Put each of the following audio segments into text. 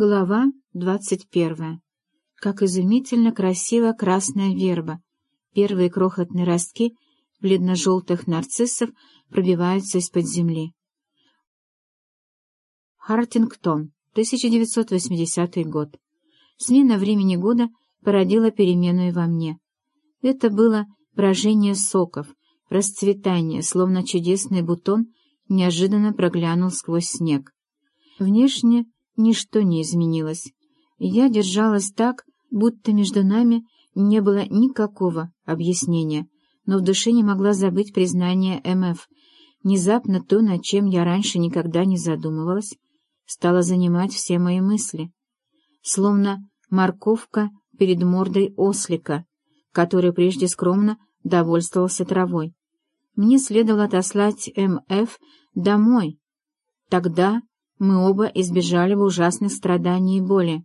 Глава 21. Как изумительно красива красная верба. Первые крохотные ростки бледно-желтых нарциссов пробиваются из-под земли. Хартингтон, 1980 год. Смена времени года породила перемену и во мне. Это было брожение соков, расцветание, словно чудесный бутон неожиданно проглянул сквозь снег. Внешне ничто не изменилось. Я держалась так, будто между нами не было никакого объяснения, но в душе не могла забыть признание МФ. Внезапно то, над чем я раньше никогда не задумывалась, стало занимать все мои мысли. Словно морковка перед мордой ослика, который прежде скромно довольствовался травой. Мне следовало отослать МФ домой. Тогда мы оба избежали бы ужасных страданий и боли.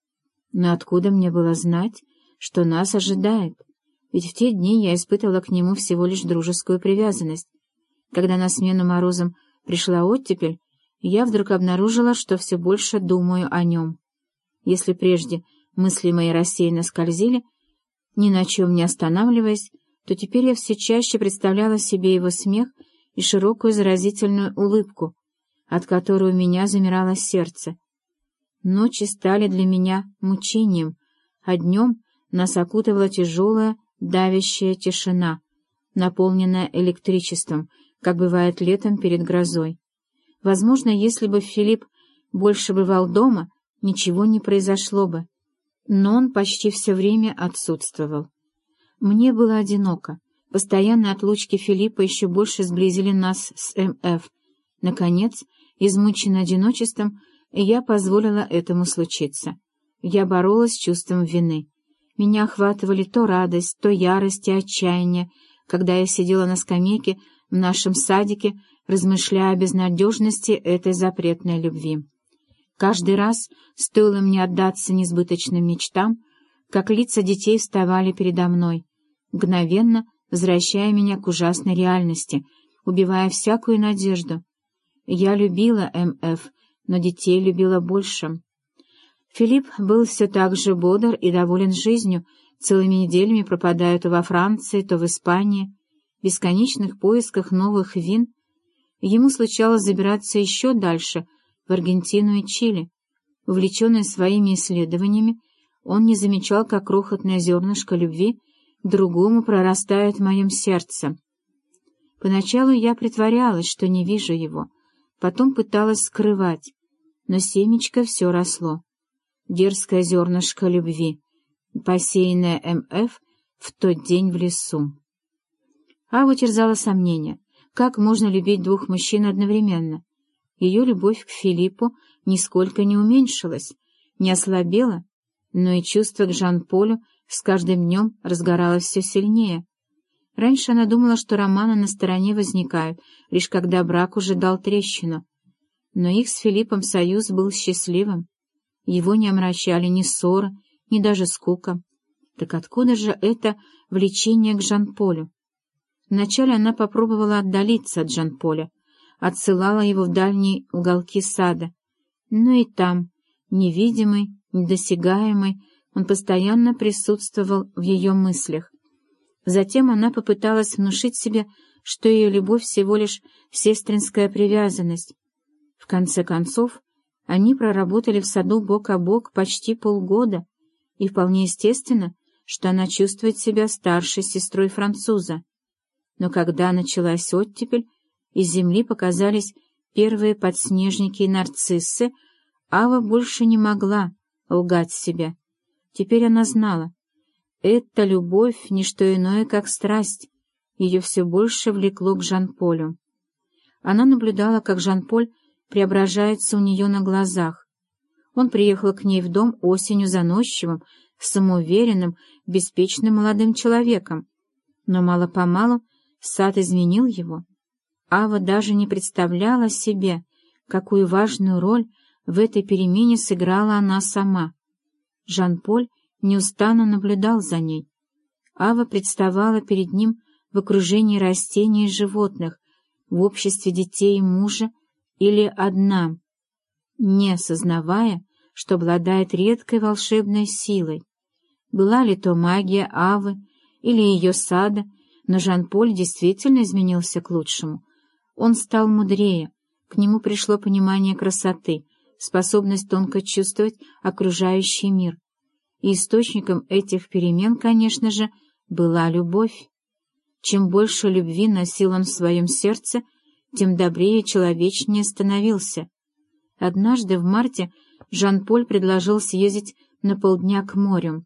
Но откуда мне было знать, что нас ожидает? Ведь в те дни я испытывала к нему всего лишь дружескую привязанность. Когда на смену морозам пришла оттепель, я вдруг обнаружила, что все больше думаю о нем. Если прежде мысли мои рассеянно скользили, ни на чем не останавливаясь, то теперь я все чаще представляла себе его смех и широкую заразительную улыбку, от которой у меня замирало сердце. Ночи стали для меня мучением, а днем нас окутывала тяжелая, давящая тишина, наполненная электричеством, как бывает летом перед грозой. Возможно, если бы Филипп больше бывал дома, ничего не произошло бы, но он почти все время отсутствовал. Мне было одиноко. Постоянные отлучки Филиппа еще больше сблизили нас с МФ. Наконец, измученная одиночеством, я позволила этому случиться. Я боролась с чувством вины. Меня охватывали то радость, то ярость и отчаяние, когда я сидела на скамейке в нашем садике, размышляя о безнадежности этой запретной любви. Каждый раз, стоило мне отдаться несбыточным мечтам, как лица детей вставали передо мной, мгновенно возвращая меня к ужасной реальности, убивая всякую надежду. Я любила МФ, но детей любила больше. Филипп был все так же бодр и доволен жизнью, целыми неделями пропадая то во Франции, то в Испании, в бесконечных поисках новых вин. Ему случалось забираться еще дальше, в Аргентину и Чили. Увлеченный своими исследованиями, он не замечал, как крохотное зернышко любви к другому прорастает в моем сердце. Поначалу я притворялась, что не вижу его, потом пыталась скрывать, но семечко все росло. Дерзкое зернышко любви, посеянное МФ в тот день в лесу. Аву терзало сомнение, как можно любить двух мужчин одновременно. Ее любовь к Филиппу нисколько не уменьшилась, не ослабела, но и чувство к Жан-Полю с каждым днем разгоралось все сильнее. Раньше она думала, что романы на стороне возникают, лишь когда брак уже дал трещину. Но их с Филиппом союз был счастливым. Его не омрачали ни ссоры, ни даже скука. Так откуда же это влечение к Жан-Полю? Вначале она попробовала отдалиться от Жан-Поля, отсылала его в дальние уголки сада. Но и там, невидимый, недосягаемый, он постоянно присутствовал в ее мыслях. Затем она попыталась внушить себе, что ее любовь всего лишь сестринская привязанность. В конце концов, они проработали в саду бок о бок почти полгода, и вполне естественно, что она чувствует себя старшей сестрой француза. Но когда началась оттепель, из земли показались первые подснежники и нарциссы, Ава больше не могла лгать себе. Теперь она знала. Эта любовь — не что иное, как страсть. Ее все больше влекло к Жан-Полю. Она наблюдала, как Жан-Поль преображается у нее на глазах. Он приехал к ней в дом осенью заносчивым, самоуверенным, беспечным молодым человеком. Но мало-помалу сад изменил его. Ава даже не представляла себе, какую важную роль в этой перемене сыграла она сама. Жан-Поль неустанно наблюдал за ней. Ава представала перед ним в окружении растений и животных, в обществе детей и мужа или одна, не сознавая, что обладает редкой волшебной силой. Была ли то магия Авы или ее сада, но Жан-Поль действительно изменился к лучшему. Он стал мудрее, к нему пришло понимание красоты, способность тонко чувствовать окружающий мир. И источником этих перемен, конечно же, была любовь. Чем больше любви носил он в своем сердце, тем добрее и человечнее становился. Однажды в марте Жан-Поль предложил съездить на полдня к морю.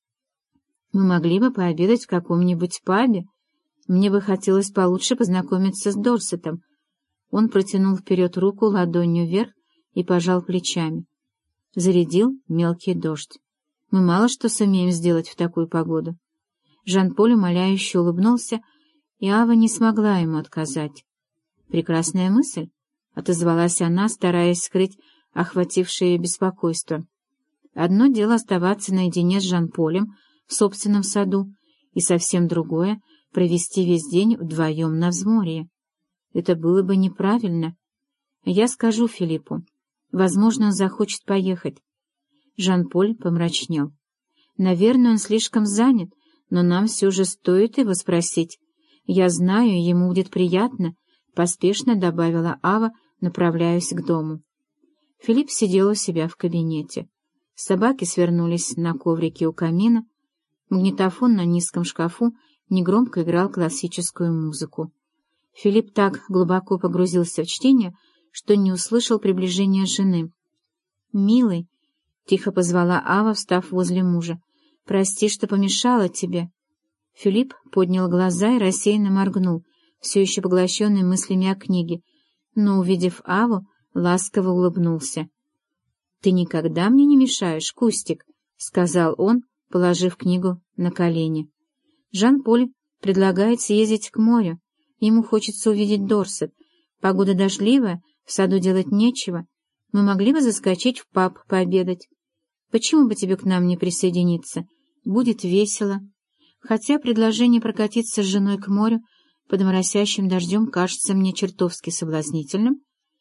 «Мы могли бы пообедать в каком-нибудь пабе. Мне бы хотелось получше познакомиться с Дорсетом». Он протянул вперед руку ладонью вверх и пожал плечами. Зарядил мелкий дождь. «Мы мало что сумеем сделать в такую погоду». Жан-Поль умоляюще улыбнулся, и Ава не смогла ему отказать. «Прекрасная мысль», — отозвалась она, стараясь скрыть охватившее ее беспокойство. Одно дело оставаться наедине с Жан-Полем в собственном саду, и совсем другое — провести весь день вдвоем на взморье. Это было бы неправильно. Я скажу Филиппу. Возможно, он захочет поехать. Жан-Поль помрачнел. Наверное, он слишком занят, но нам все же стоит его спросить. Я знаю, ему будет приятно, — поспешно добавила Ава, направляясь к дому. Филипп сидел у себя в кабинете. Собаки свернулись на коврике у камина. Магнитофон на низком шкафу негромко играл классическую музыку. Филипп так глубоко погрузился в чтение, что не услышал приближения жены. «Милый», — тихо позвала Ава, встав возле мужа, — «прости, что помешала тебе». Филипп поднял глаза и рассеянно моргнул, все еще поглощенный мыслями о книге, но, увидев Аву, ласково улыбнулся. «Ты никогда мне не мешаешь, Кустик», — сказал он, положив книгу на колени. «Жан-Поль предлагает съездить к морю. Ему хочется увидеть Дорсет. Погода дождливая, в саду делать нечего. Мы могли бы заскочить в паб пообедать. Почему бы тебе к нам не присоединиться? Будет весело». Хотя предложение прокатиться с женой к морю под моросящим дождем кажется мне чертовски соблазнительным,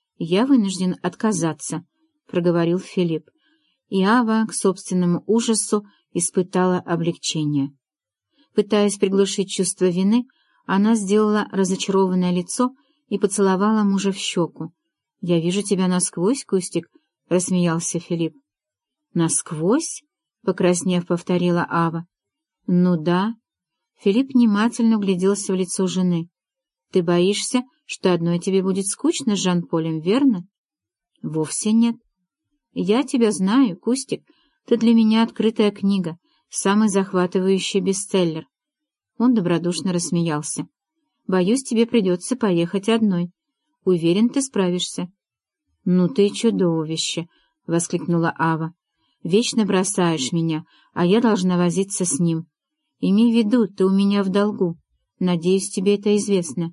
я вынужден отказаться, — проговорил Филипп. И Ава к собственному ужасу испытала облегчение. Пытаясь приглушить чувство вины, она сделала разочарованное лицо и поцеловала мужа в щеку. — Я вижу тебя насквозь, Кустик, — рассмеялся Филипп. — Насквозь? — покраснев, повторила Ава. — Ну да. Филипп внимательно угляделся в лицо жены. — Ты боишься, что одной тебе будет скучно с Жан-Полем, верно? — Вовсе нет. — Я тебя знаю, Кустик. Ты для меня открытая книга, самый захватывающий бестселлер. Он добродушно рассмеялся. — Боюсь, тебе придется поехать одной. Уверен, ты справишься. — Ну ты чудовище! — воскликнула Ава. — Вечно бросаешь меня, а я должна возиться с ним. Имей в виду, ты у меня в долгу. Надеюсь, тебе это известно.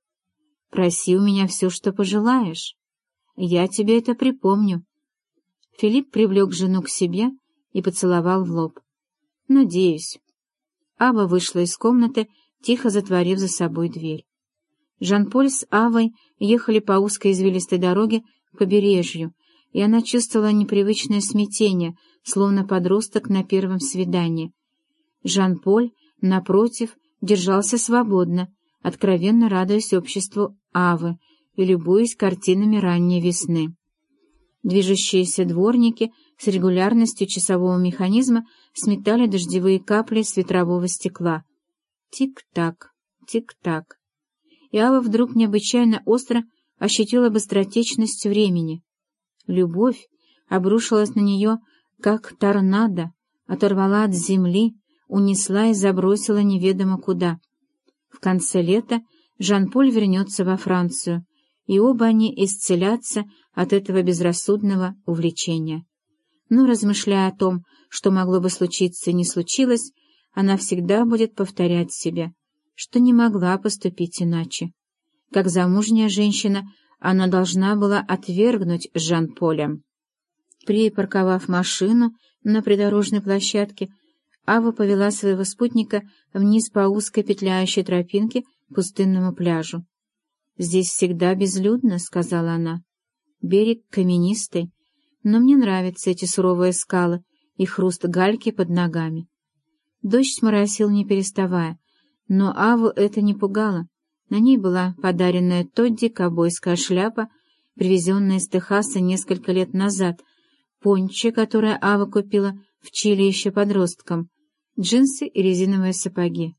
Проси у меня все, что пожелаешь. Я тебе это припомню. Филипп привлек жену к себе и поцеловал в лоб. Надеюсь. Ава вышла из комнаты, тихо затворив за собой дверь. Жан-Поль с Авой ехали по узкой извилистой дороге к побережью, и она чувствовала непривычное смятение, словно подросток на первом свидании. Жан-Поль, напротив, держался свободно, откровенно радуясь обществу Авы и любуясь картинами ранней весны. Движущиеся дворники с регулярностью часового механизма сметали дождевые капли с ветрового стекла. Тик-так, тик-так. И Ава вдруг необычайно остро ощутила быстротечность времени. Любовь обрушилась на нее, как торнадо, оторвала от земли, унесла и забросила неведомо куда. В конце лета Жан-Поль вернется во Францию, и оба они исцелятся от этого безрассудного увлечения. Но, размышляя о том, что могло бы случиться и не случилось, она всегда будет повторять себе, что не могла поступить иначе. Как замужняя женщина, она должна была отвергнуть Жан-Поля. Припарковав машину на придорожной площадке, Ава повела своего спутника вниз по узкой петляющей тропинке к пустынному пляжу. «Здесь всегда безлюдно», — сказала она. «Берег каменистый. Но мне нравятся эти суровые скалы и хруст гальки под ногами. Дождь моросил не переставая, но Аву это не пугало. На ней была подаренная Тодди ковбойская шляпа, привезенная из Техаса несколько лет назад, пончо, которое Ава купила в Чили еще подростком, джинсы и резиновые сапоги.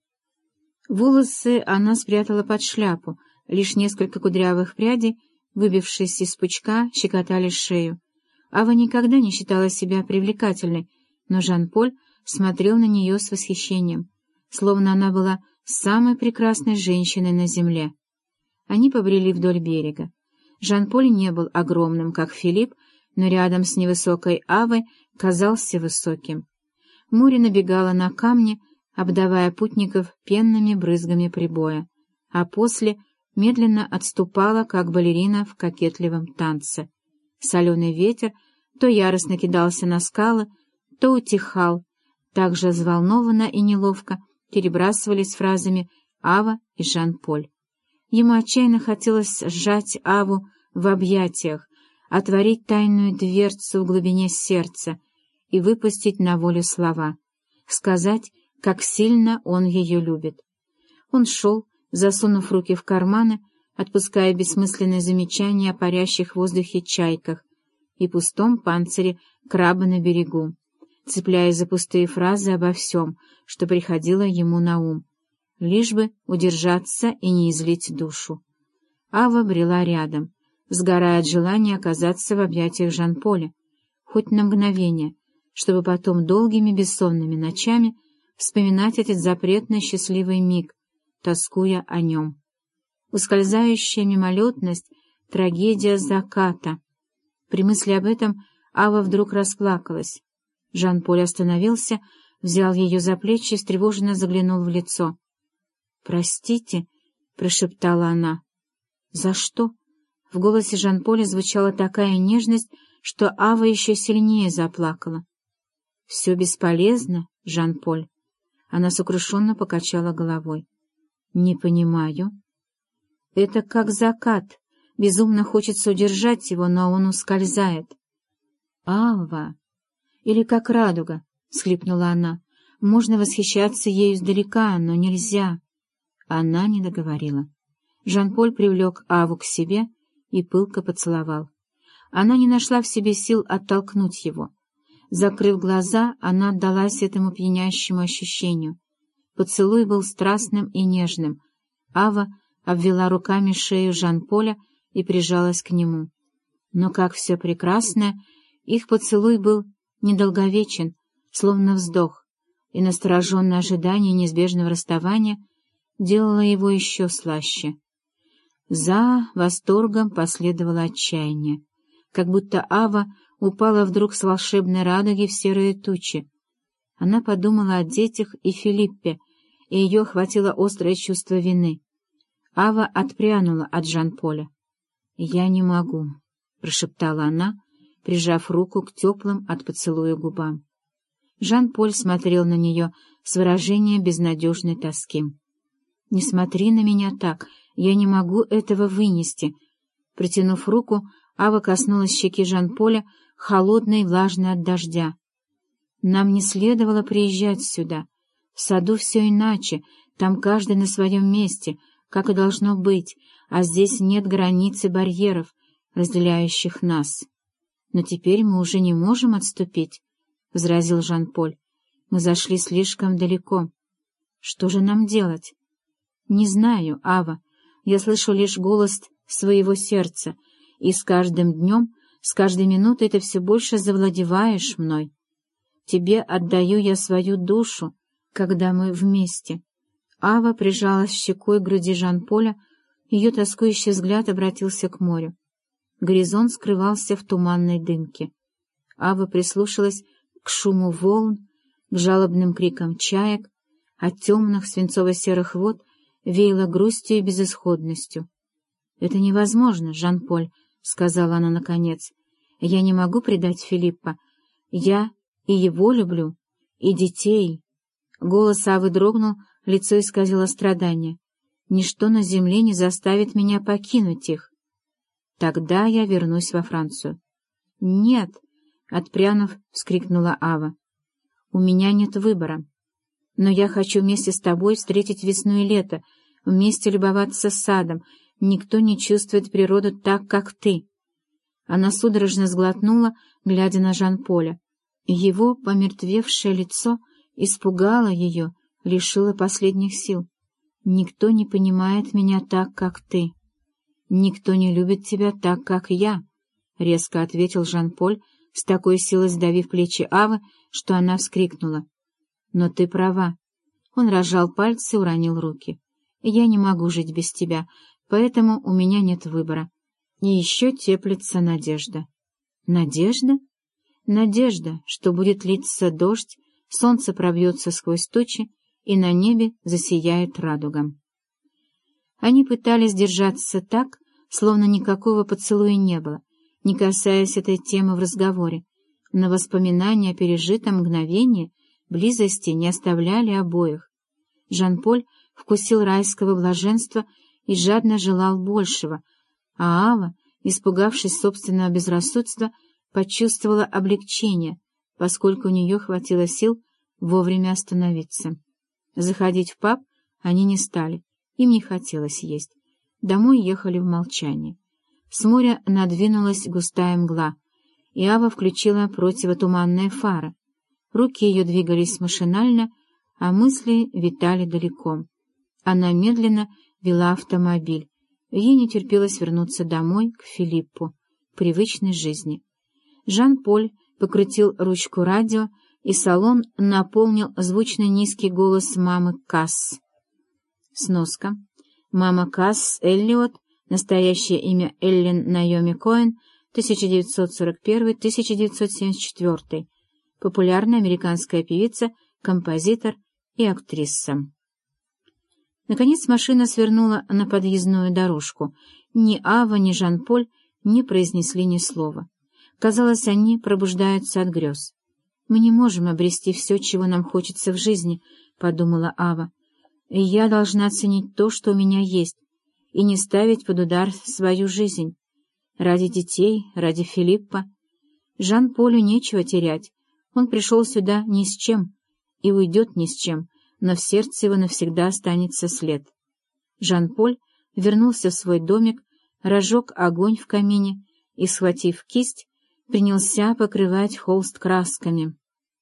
Волосы она спрятала под шляпу, лишь несколько кудрявых прядей, выбившись из пучка, щекотали шею. Ава никогда не считала себя привлекательной, но Жан-Поль смотрел на нее с восхищением, словно она была самой прекрасной женщиной на земле. Они побрели вдоль берега. Жан-Поль не был огромным, как Филипп, но рядом с невысокой Авой казался высоким. Море набегало на камни, обдавая путников пенными брызгами прибоя, а после медленно отступало, как балерина в кокетливом танце. Соленый ветер то яростно кидался на скалы, то утихал, так же взволнованно и неловко перебрасывались фразами Ава и Жан-Поль. Ему отчаянно хотелось сжать Аву в объятиях, отворить тайную дверцу в глубине сердца и выпустить на волю слова, сказать, как сильно он ее любит. Он шел, засунув руки в карманы, отпуская бессмысленные замечания о парящих в воздухе чайках и пустом панцире краба на берегу, цепляясь за пустые фразы обо всем, что приходило ему на ум, лишь бы удержаться и не излить душу. Ава брела рядом, сгорая от желания оказаться в объятиях Жан-Поля, хоть на мгновение, чтобы потом долгими бессонными ночами вспоминать этот запретный счастливый миг, тоскуя о нем. Ускользающая мимолетность, трагедия заката. При мысли об этом Ава вдруг расплакалась. Жан-Поль остановился, взял ее за плечи и встревоженно заглянул в лицо. «Простите», — прошептала она. «За что?» В голосе Жан-Поля звучала такая нежность, что Ава еще сильнее заплакала. «Все бесполезно, Жан-Поль». Она сокрушенно покачала головой. «Не понимаю». «Это как закат. Безумно хочется удержать его, но он ускользает». «Ава!» «Или как радуга», — всхлипнула она. «Можно восхищаться ею издалека, но нельзя». Она не договорила. Жан-Поль привлек Аву к себе и пылко поцеловал. Она не нашла в себе сил оттолкнуть его. Закрыв глаза, она отдалась этому пьянящему ощущению. Поцелуй был страстным и нежным. Ава обвела руками шею Жан-Поля и прижалась к нему. Но, как все прекрасное, их поцелуй был недолговечен, словно вздох, и настороженное ожидание неизбежного расставания делало его еще слаще. За восторгом последовало отчаяние, как будто Ава упала вдруг с волшебной радуги в серые тучи. Она подумала о детях и Филиппе, и ее охватило острое чувство вины. Ава отпрянула от Жан-Поля. «Я не могу», — прошептала она, прижав руку к теплым от поцелуя губам. Жан-Поль смотрел на нее с выражением безнадежной тоски. «Не смотри на меня так, я не могу этого вынести». Протянув руку, Ава коснулась щеки Жан-Поля, холодной и влажной от дождя. «Нам не следовало приезжать сюда. В саду все иначе, там каждый на своем месте, как и должно быть, а здесь нет границ и барьеров, разделяющих нас. Но теперь мы уже не можем отступить», — возразил Жан-Поль. «Мы зашли слишком далеко. Что же нам делать?» «Не знаю, Ава. Я слышу лишь голос своего сердца, и с каждым днем, с каждой минутой ты все больше завладеваешь мной. Тебе отдаю я свою душу, когда мы вместе». Ава прижалась щекой к груди Жан-Поля, ее тоскующий взгляд обратился к морю. Горизонт скрывался в туманной дымке. Ава прислушалась к шуму волн, к жалобным крикам чаек, от темных свинцово-серых вод веяло грустью и безысходностью. «Это невозможно, Жан-Поль», — сказала она наконец. «Я не могу предать Филиппа. Я и его люблю, и детей». Голос Авы дрогнул, лицо исказило страдание. «Ничто на земле не заставит меня покинуть их. Тогда я вернусь во Францию». «Нет!» — отпрянув, вскрикнула Ава. «У меня нет выбора. Но я хочу вместе с тобой встретить весну и лето, вместе любоваться садом. Никто не чувствует природу так, как ты». Она судорожно сглотнула, глядя на Жан-Поля. Его помертвевшее лицо испугало ее, лишило последних сил. «Никто не понимает меня так, как ты. Никто не любит тебя так, как я», — резко ответил Жан-Поль, с такой силой сдавив плечи Авы, что она вскрикнула. «Но ты права». Он разжал пальцы и уронил руки. «Я не могу жить без тебя, поэтому у меня нет выбора. И еще теплится надежда». «Надежда?» «Надежда, что будет литься дождь, солнце пробьется сквозь тучи, и на небе засияет радуга». Они пытались держаться так, словно никакого поцелуя не было, не касаясь этой темы в разговоре, но воспоминания о пережитом мгновении близости не оставляли обоих. Жан-Поль вкусил райского блаженства и жадно желал большего, а Ава, испугавшись собственного безрассудства, почувствовала облегчение, поскольку у нее хватило сил вовремя остановиться. Заходить в паб они не стали, им не хотелось есть. Домой ехали в молчании. С моря надвинулась густая мгла, и Ава включила противотуманные фары. Руки ее двигались машинально, а мысли витали далеко. Она медленно вела автомобиль. Ей не терпелось вернуться домой, к Филиппу, к привычной жизни. Жан-Поль покрутил ручку радио, и салон наполнил звучный низкий голос мамы Касс. Сноска. Мама Касс Эллиот, настоящее имя Эллен Найоми Коэн, 1941-1974, популярная американская певица, композитор и актриса. Наконец машина свернула на подъездную дорожку. Ни Ава, ни Жан-Поль не произнесли ни слова. Казалось, они пробуждаются от грез. «Мы не можем обрести все, чего нам хочется в жизни», — подумала Ава. «И я должна ценить то, что у меня есть, и не ставить под удар свою жизнь. Ради детей, ради Филиппа. Жан-Полю нечего терять. Он пришел сюда ни с чем и уйдет ни с чем, но в сердце его навсегда останется след». Жан-Поль вернулся в свой домик, разжег огонь в камине и, схватив кисть, принялся покрывать холст красками,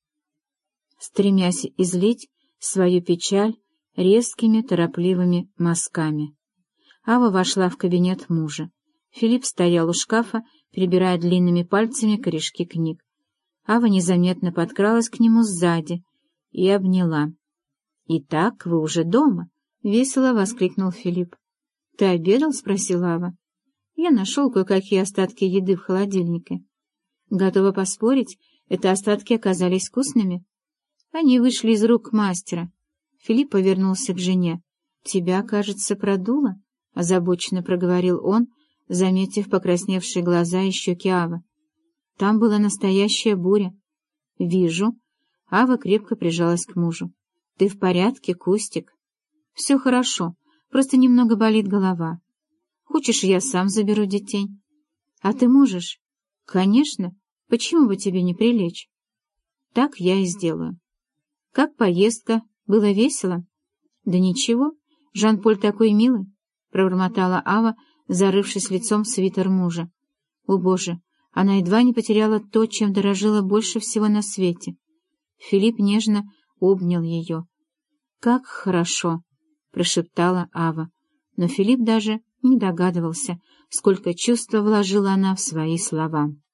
стремясь излить свою печаль резкими торопливыми мазками. Ава вошла в кабинет мужа. Филипп стоял у шкафа, перебирая длинными пальцами корешки книг. Ава незаметно подкралась к нему сзади и обняла. «Итак, вы уже дома?» — весело воскликнул Филипп. «Ты обедал?» — спросила Ава. «Я нашел кое-какие остатки еды в холодильнике. Готова поспорить, это остатки оказались вкусными. Они вышли из рук мастера». Филипп повернулся к жене. «Тебя, кажется, продуло?» — озабоченно проговорил он, заметив покрасневшие глаза и щеки Авы. «Там была настоящая буря». «Вижу». Ава крепко прижалась к мужу. «Ты в порядке, Кустик?» «Все хорошо, просто немного болит голова. Хочешь, я сам заберу детей?» «А ты можешь?» «Конечно. Почему бы тебе не прилечь?» «Так я и сделаю». «Как поездка? Было весело?» «Да ничего. Жан-Поль такой милый», — пробормотала Ава, зарывшись лицом в свитер мужа. О, Боже! Она едва не потеряла то, чем дорожила больше всего на свете. Филипп нежно обнял ее. «Как хорошо!» — прошептала Ава. Но Филипп даже не догадывался, сколько чувства вложила она в свои слова.